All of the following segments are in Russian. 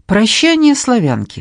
Прощание славянки.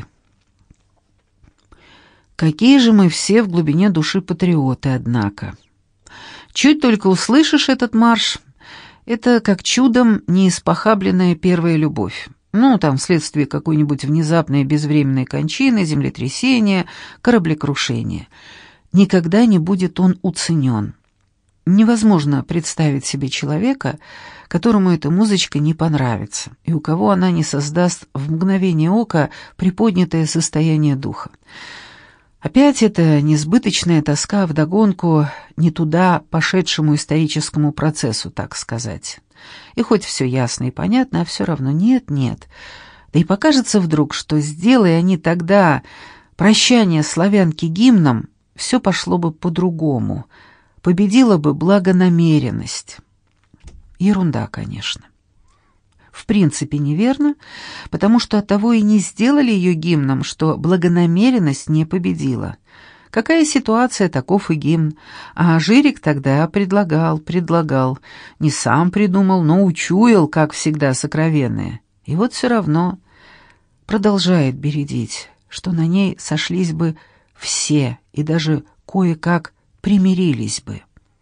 Какие же мы все в глубине души патриоты, однако. Чуть только услышишь этот марш, это как чудом неиспохабленная первая любовь. Ну, там вследствие какой-нибудь внезапной безвременной кончины, землетрясения, кораблекрушения. Никогда не будет он уценен. Невозможно представить себе человека, которому эта музычка не понравится, и у кого она не создаст в мгновение ока приподнятое состояние духа. Опять это несбыточная тоска вдогонку не туда пошедшему историческому процессу, так сказать. И хоть все ясно и понятно, а все равно нет. Да и покажется вдруг, что сделай они тогда прощание славянки гимном, все пошло бы по-другому, победила бы благонамеренность. Ерунда, конечно. В принципе, неверно, потому что оттого и не сделали ее гимном, что благонамеренность не победила. Какая ситуация, таков и гимн. А Жирик тогда предлагал, не сам придумал, но учуял, как всегда, сокровенное. И вот все равно продолжает бередить, что на ней сошлись бы все и даже кое-как примирились бы.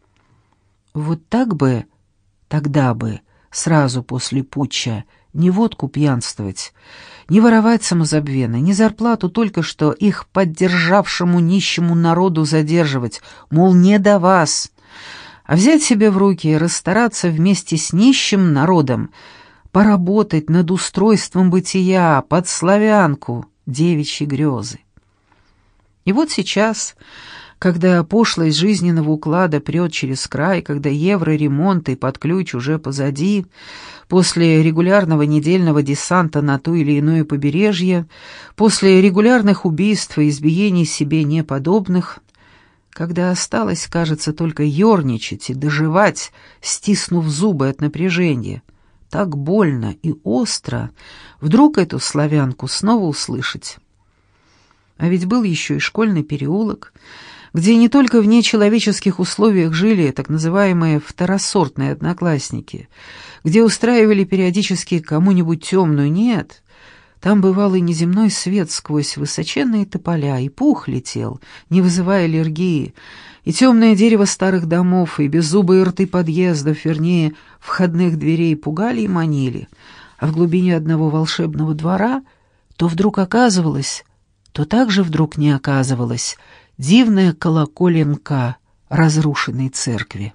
Вот так бы, тогда бы, сразу после путча, не водку пьянствовать, не воровать самозабвенно, не зарплату только что их поддержавшему нищему народу задерживать, мол, не до вас, а взять себя в руки и расстараться вместе с нищим народом, поработать над устройством бытия, под славянку, девичьи грезы. И вот сейчас, когда пошлость жизненного уклада прет через край, когда евроремонты под ключ уже позади, после регулярного недельного десанта на то или иное побережье, после регулярных убийств и избиений себе неподобных, когда осталось, кажется, только ерничать и доживать, стиснув зубы от напряжения, так больно и остро вдруг эту славянку снова услышать. А ведь был еще и школьный переулок, где не только в нечеловеческих условиях жили так называемые второсортные одноклассники, где устраивали периодически кому-нибудь темную, нет, там бывал и неземной свет сквозь высоченные тополя, и пух летел, не вызывая аллергии, и темное дерево старых домов, и беззубые рты подъездов, вернее, входных дверей пугали и манили, а в глубине одного волшебного двора то вдруг оказывалось, то также вдруг не оказывалось дивная колоколенка разрушенной церкви.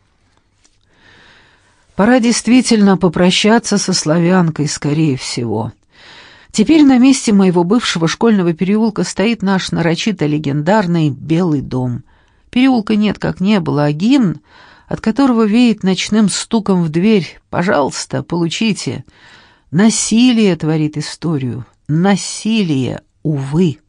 Пора действительно попрощаться со славянкой, скорее всего. Теперь на месте моего бывшего школьного переулка стоит наш нарочито легендарный Белый дом. Переулка нет как не было, а гимн, от которого веет ночным стуком в дверь, пожалуйста, получите. Насилие творит историю. Насилие, увы.